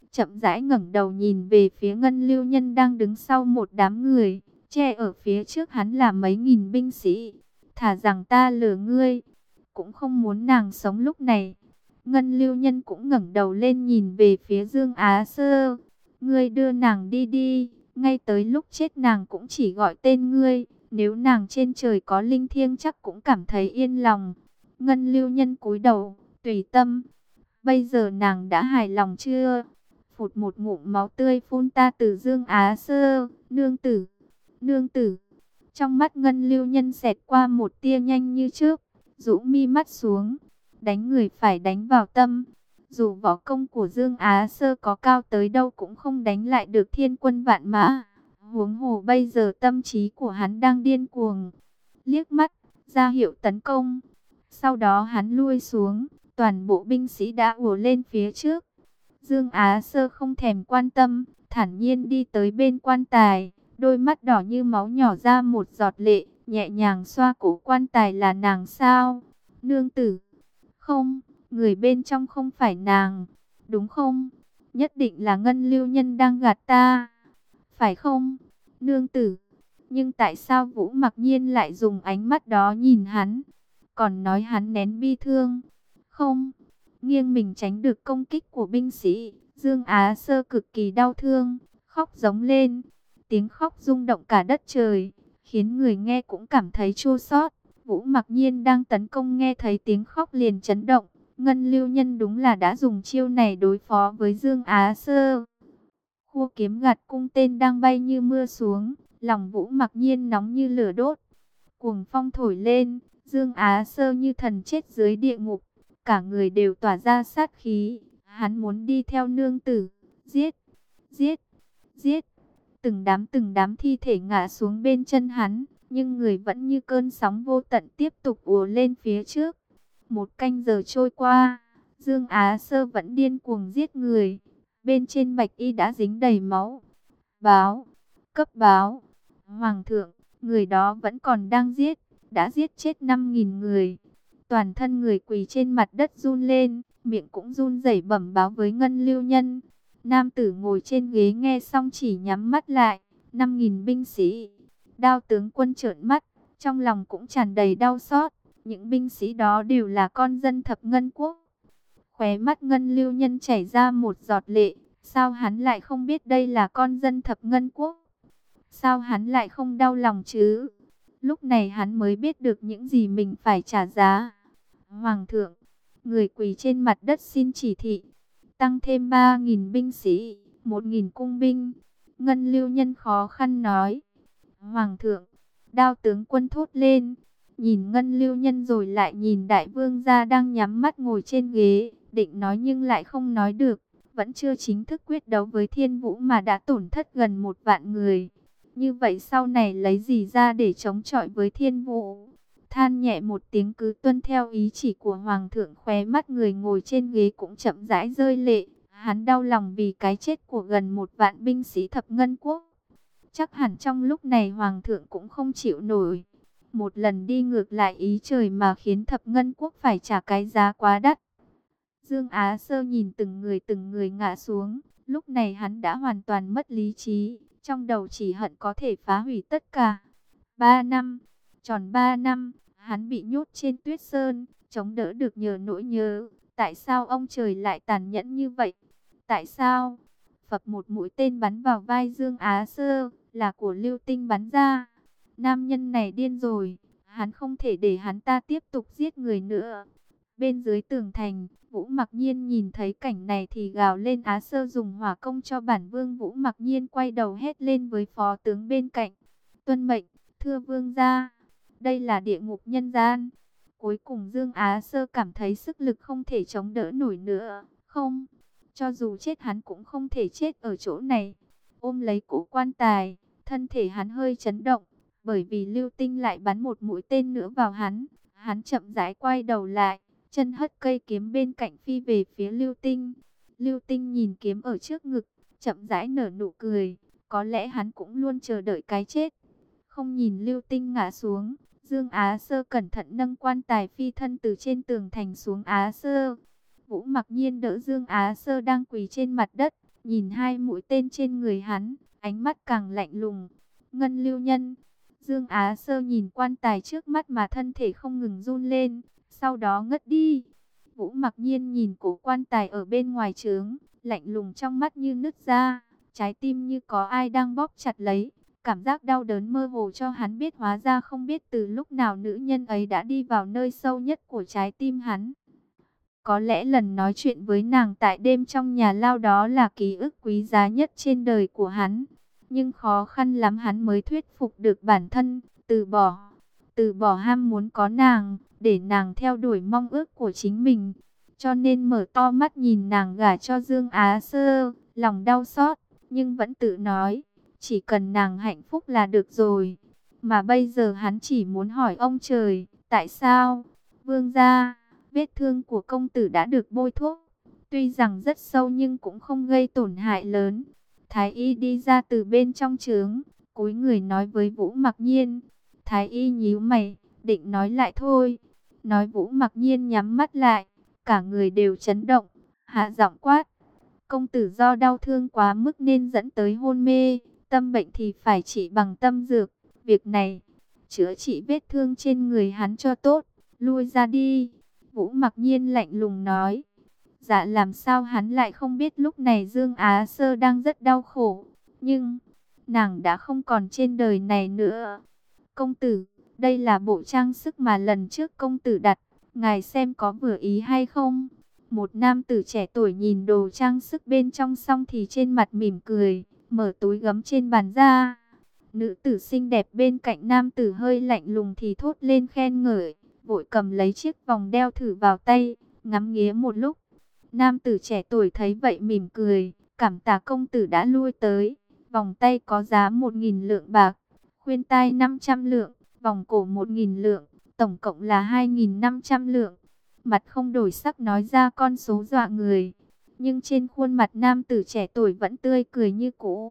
chậm rãi ngẩng đầu nhìn về phía Ngân Lưu Nhân đang đứng sau một đám người, che ở phía trước hắn là mấy nghìn binh sĩ. Thà rằng ta lừa ngươi, cũng không muốn nàng sống lúc này. Ngân Lưu Nhân cũng ngẩng đầu lên nhìn về phía Dương Á Sơ. Ngươi đưa nàng đi đi, ngay tới lúc chết nàng cũng chỉ gọi tên ngươi. Nếu nàng trên trời có linh thiêng chắc cũng cảm thấy yên lòng. Ngân Lưu Nhân cúi đầu, tùy tâm. Bây giờ nàng đã hài lòng chưa? Phụt một ngụm máu tươi phun ta từ Dương Á Sơ. Nương tử, nương tử. Trong mắt Ngân Lưu Nhân xẹt qua một tia nhanh như trước, rũ mi mắt xuống. Đánh người phải đánh vào tâm. Dù võ công của Dương Á Sơ có cao tới đâu cũng không đánh lại được thiên quân vạn mã. Huống hồ bây giờ tâm trí của hắn đang điên cuồng. Liếc mắt, ra hiệu tấn công. Sau đó hắn lui xuống, toàn bộ binh sĩ đã ùa lên phía trước. Dương Á Sơ không thèm quan tâm, thản nhiên đi tới bên quan tài. Đôi mắt đỏ như máu nhỏ ra một giọt lệ, nhẹ nhàng xoa cổ quan tài. Là nàng sao? Nương tử. Không, người bên trong không phải nàng. Đúng không? Nhất định là Ngân Lưu Nhân đang gạt ta. Phải không, nương tử? Nhưng tại sao Vũ Mặc Nhiên lại dùng ánh mắt đó nhìn hắn? Còn nói hắn nén bi thương. Không, nghiêng mình tránh được công kích của binh sĩ. Dương Á Sơ cực kỳ đau thương, khóc giống lên. Tiếng khóc rung động cả đất trời, khiến người nghe cũng cảm thấy chua xót. Vũ Mặc Nhiên đang tấn công nghe thấy tiếng khóc liền chấn động. Ngân Lưu Nhân đúng là đã dùng chiêu này đối phó với Dương Á Sơ. Khua kiếm gạt cung tên đang bay như mưa xuống, lòng Vũ Mặc Nhiên nóng như lửa đốt. Cuồng phong thổi lên, Dương Á Sơ như thần chết dưới địa ngục, cả người đều tỏa ra sát khí. Hắn muốn đi theo nương tử, giết, giết, giết. Từng đám từng đám thi thể ngã xuống bên chân hắn, nhưng người vẫn như cơn sóng vô tận tiếp tục ùa lên phía trước. Một canh giờ trôi qua, Dương Á Sơ vẫn điên cuồng giết người. Bên trên bạch y đã dính đầy máu. Báo, cấp báo, Hoàng thượng, người đó vẫn còn đang giết, đã giết chết năm nghìn người. Toàn thân người quỳ trên mặt đất run lên, miệng cũng run rẩy bẩm báo với Ngân Lưu Nhân. Nam tử ngồi trên ghế nghe xong chỉ nhắm mắt lại. Năm nghìn binh sĩ. Đao tướng quân trợn mắt, trong lòng cũng tràn đầy đau xót. Những binh sĩ đó đều là con dân Thập Ngân Quốc. Khóe mắt Ngân Lưu Nhân chảy ra một giọt lệ. Sao hắn lại không biết đây là con dân Thập Ngân Quốc? Sao hắn lại không đau lòng chứ? Lúc này hắn mới biết được những gì mình phải trả giá. Hoàng thượng, người quỳ trên mặt đất xin chỉ thị. Tăng thêm ba nghìn binh sĩ, một nghìn cung binh. Ngân Lưu Nhân khó khăn nói. Hoàng thượng, Đao tướng quân thốt lên. Nhìn Ngân Lưu Nhân rồi lại nhìn đại vương gia đang nhắm mắt ngồi trên ghế. Định nói nhưng lại không nói được. Vẫn chưa chính thức quyết đấu với Thiên Vũ mà đã tổn thất gần một vạn người. Như vậy sau này lấy gì ra để chống chọi với Thiên Vũ? Than nhẹ một tiếng cứ tuân theo ý chỉ của Hoàng thượng. Khóe mắt người ngồi trên ghế cũng chậm rãi rơi lệ. Hắn đau lòng vì cái chết của gần một vạn binh sĩ Thập Ngân Quốc. Chắc hẳn trong lúc này Hoàng thượng cũng không chịu nổi. Một lần đi ngược lại ý trời mà khiến Thập Ngân Quốc phải trả cái giá quá đắt. Dương Á Sơ nhìn từng người từng người ngã xuống. Lúc này hắn đã hoàn toàn mất lý trí. Trong đầu chỉ hận có thể phá hủy tất cả. Ba năm, tròn ba năm, hắn bị nhốt trên tuyết sơn, chống đỡ được nhờ nỗi nhớ. Tại sao ông trời lại tàn nhẫn như vậy? Tại sao? Phập một mũi tên bắn vào vai Dương Á Sơ, là của Lưu Tinh bắn ra. Nam nhân này điên rồi, hắn không thể để hắn ta tiếp tục giết người nữa. Bên dưới tường thành, Vũ Mặc Nhiên nhìn thấy cảnh này thì gào lên. Á Sơ dùng hỏa công cho bản vương. Vũ Mặc Nhiên quay đầu hét lên với phó tướng bên cạnh. Tuân mệnh, thưa vương gia, đây là địa ngục nhân gian. Cuối cùng Dương Á Sơ cảm thấy sức lực không thể chống đỡ nổi nữa. Không, cho dù chết hắn cũng không thể chết ở chỗ này. Ôm lấy cổ quan tài, thân thể hắn hơi chấn động, bởi vì Lưu Tinh lại bắn một mũi tên nữa vào hắn. Hắn chậm rãi quay đầu lại, chân hất cây kiếm bên cạnh phi về phía Lưu Tinh. Lưu Tinh nhìn kiếm ở trước ngực, chậm rãi nở nụ cười. Có lẽ hắn cũng luôn chờ đợi cái chết. Không nhìn Lưu Tinh ngã xuống, Dương Á Sơ cẩn thận nâng quan tài phi thân từ trên tường thành xuống. Á Sơ. Vũ Mặc Nhiên đỡ Dương Á Sơ đang quỳ trên mặt đất, Nhìn hai mũi tên trên người hắn, ánh mắt càng lạnh lùng. Ngân Lưu Nhân. Dương Á Sơ nhìn quan tài trước mắt mà thân thể không ngừng run lên, sau đó ngất đi. Vũ Mặc Nhiên nhìn cổ quan tài ở bên ngoài trướng, lạnh lùng trong mắt như nứt ra, trái tim như có ai đang bóp chặt lấy. Cảm giác đau đớn mơ hồ cho hắn biết hóa ra không biết từ lúc nào nữ nhân ấy đã đi vào nơi sâu nhất của trái tim hắn. Có lẽ lần nói chuyện với nàng tại đêm trong nhà lao đó là ký ức quý giá nhất trên đời của hắn. Nhưng khó khăn lắm hắn mới thuyết phục được bản thân, từ bỏ, từ bỏ ham muốn có nàng, để nàng theo đuổi mong ước của chính mình. Cho nên mở to mắt nhìn nàng gả cho Dương Á Sơ, lòng đau xót, nhưng vẫn tự nói, chỉ cần nàng hạnh phúc là được rồi. Mà bây giờ hắn chỉ muốn hỏi ông trời, tại sao? Vương gia, vết thương của công tử đã được bôi thuốc, tuy rằng rất sâu nhưng cũng không gây tổn hại lớn. Thái y đi ra từ bên trong trướng, cúi người nói với Vũ Mặc Nhiên. Thái y nhíu mày, định nói lại thôi. Nói Vũ Mặc Nhiên nhắm mắt lại, cả người đều chấn động, hạ giọng quát. Công tử do đau thương quá mức nên dẫn tới hôn mê, tâm bệnh thì phải trị bằng tâm dược. Việc này, chữa trị vết thương trên người hắn cho tốt, lui ra đi. Vũ Mặc Nhiên lạnh lùng nói. Dạ làm sao hắn lại không biết lúc này Dương Á Sơ đang rất đau khổ. Nhưng, nàng đã không còn trên đời này nữa. Công tử, đây là bộ trang sức mà lần trước công tử đặt. Ngài xem có vừa ý hay không? Một nam tử trẻ tuổi nhìn đồ trang sức bên trong xong thì trên mặt mỉm cười, mở túi gấm trên bàn ra. Nữ tử xinh đẹp bên cạnh nam tử hơi lạnh lùng thì thốt lên khen ngợi, vội cầm lấy chiếc vòng đeo thử vào tay, ngắm nghía một lúc. Nam tử trẻ tuổi thấy vậy mỉm cười, cảm tạ công tử đã lui tới. Vòng tay có giá một nghìn lượng bạc, khuyên tai năm trăm lượng, vòng cổ một nghìn lượng, tổng cộng là hai nghìn năm trăm lượng. Mặt không đổi sắc nói ra con số dọa người, nhưng trên khuôn mặt nam tử trẻ tuổi vẫn tươi cười như cũ.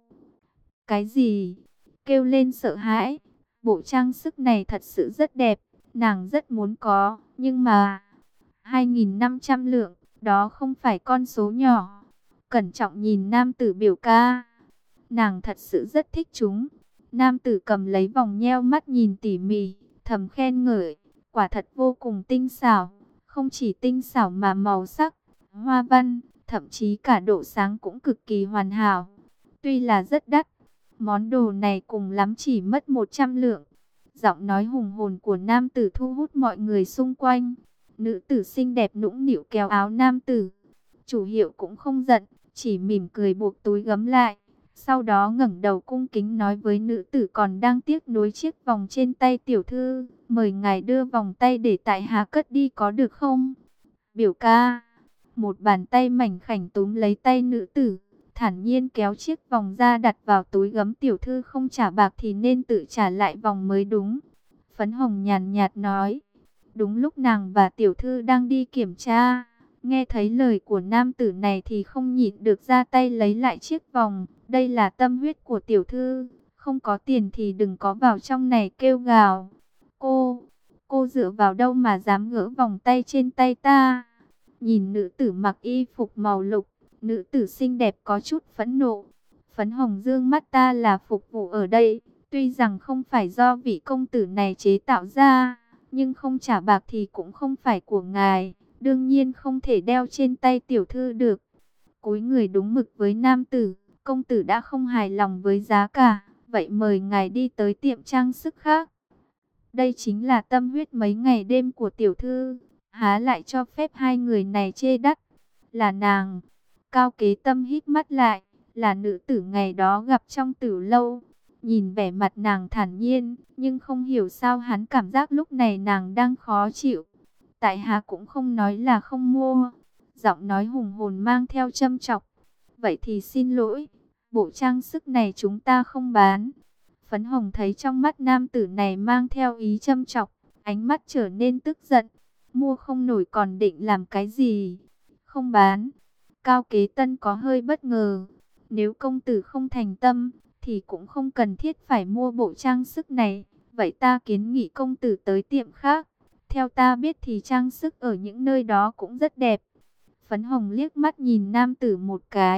Cái gì? Kêu lên sợ hãi. Bộ trang sức này thật sự rất đẹp, nàng rất muốn có, nhưng mà hai nghìn năm trăm lượng, đó không phải con số nhỏ. Cẩn trọng nhìn nam tử biểu ca, nàng thật sự rất thích chúng. Nam tử cầm lấy vòng nheo mắt nhìn tỉ mỉ, thầm khen ngợi, quả thật vô cùng tinh xảo. Không chỉ tinh xảo mà màu sắc, hoa văn, thậm chí cả độ sáng cũng cực kỳ hoàn hảo. Tuy là rất đắt, món đồ này cùng lắm chỉ mất một trăm lượng. Giọng nói hùng hồn của nam tử thu hút mọi người xung quanh. Nữ tử xinh đẹp nũng nịu kéo áo nam tử. Chủ hiệu cũng không giận, chỉ mỉm cười buộc túi gấm lại. Sau đó ngẩng đầu cung kính nói với nữ tử còn đang tiếc nuối chiếc vòng trên tay tiểu thư. Mời ngài đưa vòng tay để tại hạ cất đi có được không? Biểu ca. Một bàn tay mảnh khảnh túm lấy tay nữ tử, thản nhiên kéo chiếc vòng ra đặt vào túi gấm. Tiểu thư không trả bạc thì nên tự trả lại vòng mới đúng. Phấn Hồng nhàn nhạt nói. Đúng lúc nàng và tiểu thư đang đi kiểm tra, nghe thấy lời của nam tử này thì không nhịn được ra tay lấy lại chiếc vòng. Đây là tâm huyết của tiểu thư, không có tiền thì đừng có vào trong này kêu gào. Cô, cô dựa vào đâu mà dám gỡ vòng tay trên tay ta? Nhìn nữ tử mặc y phục màu lục, nữ tử xinh đẹp có chút phẫn nộ. Phấn Hồng dương mắt, ta là phục vụ ở đây, tuy rằng không phải do vị công tử này chế tạo ra, nhưng không trả bạc thì cũng không phải của ngài, đương nhiên không thể đeo trên tay tiểu thư được. Cúi người đúng mực với nam tử, công tử đã không hài lòng với giá cả, vậy mời ngài đi tới tiệm trang sức khác. Đây chính là tâm huyết mấy ngày đêm của tiểu thư, há lại cho phép hai người này chê đắt. Là nàng. Cao Kế Tâm hít mắt lại, là nữ tử ngày đó gặp trong tử lâu. Nhìn vẻ mặt nàng thản nhiên, nhưng không hiểu sao hắn cảm giác lúc này nàng đang khó chịu. Tại hạ cũng không nói là không mua. Giọng nói hùng hồn mang theo châm chọc. Vậy thì xin lỗi, bộ trang sức này chúng ta không bán. Phấn Hồng thấy trong mắt nam tử này mang theo ý châm chọc, ánh mắt trở nên tức giận. Mua không nổi còn định làm cái gì? Không bán. Cao Kế Tân có hơi bất ngờ. Nếu công tử không thành tâm, thì cũng không cần thiết phải mua bộ trang sức này. Vậy ta kiến nghị công tử tới tiệm khác. Theo ta biết thì trang sức ở những nơi đó cũng rất đẹp. Phấn Hồng liếc mắt nhìn nam tử một cái.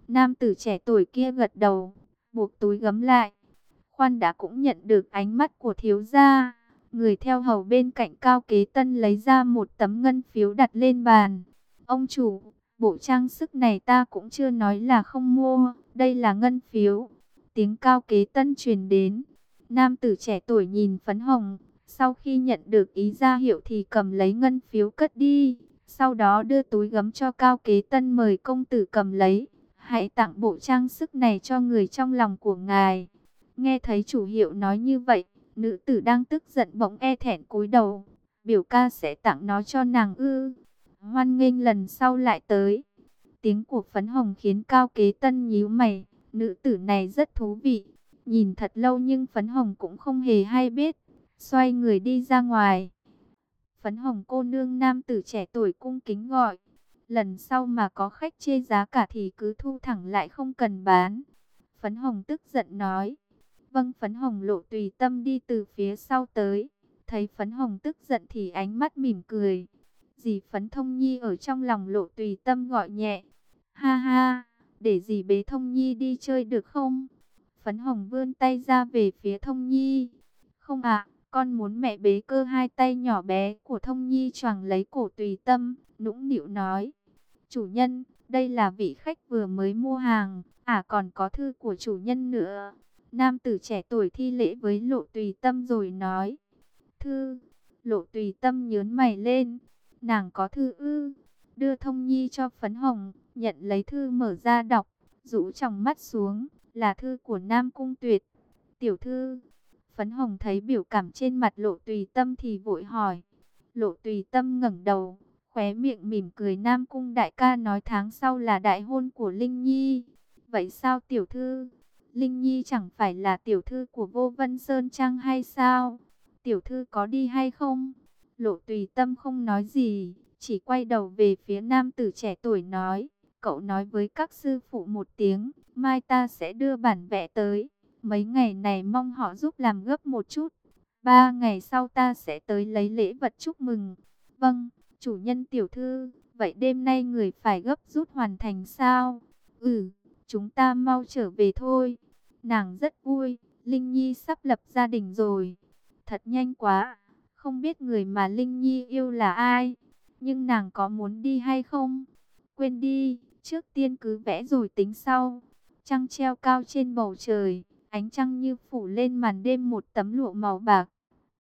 Nam tử trẻ tuổi kia gật đầu, buộc túi gấm lại. Khoan đã cũng nhận được ánh mắt của thiếu gia. Người theo hầu bên cạnh Cao Kế Tân lấy ra một tấm ngân phiếu đặt lên bàn. Ông chủ, bộ trang sức này ta cũng chưa nói là không mua, đây là ngân phiếu. Tiếng Cao Kế Tân truyền đến. Nam tử trẻ tuổi nhìn phấn hồng, sau khi nhận được ý ra hiệu thì cầm lấy ngân phiếu cất đi. Sau đó đưa túi gấm cho Cao Kế Tân, mời công tử cầm lấy. Hãy tặng bộ trang sức này cho người trong lòng của ngài. Nghe thấy chủ hiệu nói như vậy, nữ tử đang tức giận bỗng e thẹn cúi đầu. Biểu ca sẽ tặng nó cho nàng ư? Hoan nghênh lần sau lại tới. Tiếng của phấn hồng khiến Cao Kế Tân nhíu mày. Nữ tử này rất thú vị. Nhìn thật lâu nhưng phấn hồng cũng không hề hay biết. Xoay người đi ra ngoài. Phấn hồng cô nương, nam tử trẻ tuổi cung kính gọi. Lần sau mà có khách chê giá cả thì cứ thu thẳng lại, không cần bán. Phấn hồng tức giận nói. Vâng. Phấn hồng Lộ Tùy Tâm đi từ phía sau tới. Thấy phấn hồng tức giận thì ánh mắt mỉm cười. Dì Phấn Thông Nhi ở trong lòng Lộ Tùy Tâm gọi nhẹ. Ha ha, để dì bế Thông Nhi đi chơi được không? Phấn hồng vươn tay ra về phía Thông Nhi. Không ạ, con muốn mẹ bế cơ. Hai tay nhỏ bé của Thông Nhi choàng lấy cổ Tùy Tâm, nũng nịu nói. Chủ nhân, đây là vị khách vừa mới mua hàng, à còn có thư của chủ nhân nữa. Nam tử trẻ tuổi thi lễ với Lộ Tùy Tâm rồi nói. Thư? Lộ Tùy Tâm nhớn mày lên. Nàng có thư ư? Đưa Thông Nhi cho phấn hồng, nhận lấy thư mở ra đọc, rũ tròng mắt xuống. Là thư của Nam Cung Tuyệt. Tiểu thư. Phấn hồng thấy biểu cảm trên mặt Lộ Tùy Tâm thì vội hỏi. Lộ Tùy Tâm ngẩng đầu, khóe miệng mỉm cười. Nam Cung đại ca nói tháng sau là đại hôn của Linh Nhi. Vậy sao tiểu thư? Linh Nhi chẳng phải là tiểu thư của Vô Vân Sơn Trang hay sao? Tiểu thư có đi hay không? Lộ Tùy Tâm không nói gì, chỉ quay đầu về phía nam tử trẻ tuổi nói. Cậu nói với các sư phụ một tiếng, mai ta sẽ đưa bản vẽ tới. Mấy ngày này mong họ giúp làm gấp một chút. Ba ngày sau ta sẽ tới lấy lễ vật chúc mừng. Vâng, chủ nhân. Tiểu thư, vậy đêm nay người phải gấp rút hoàn thành sao? Ừ, chúng ta mau trở về thôi. Nàng rất vui, Linh Nhi sắp lập gia đình rồi. Thật nhanh quá, không biết người mà Linh Nhi yêu là ai. Nhưng nàng có muốn đi hay không? Quên đi, trước tiên cứ vẽ rồi tính sau. Trăng treo cao trên bầu trời, ánh trăng như phủ lên màn đêm một tấm lụa màu bạc.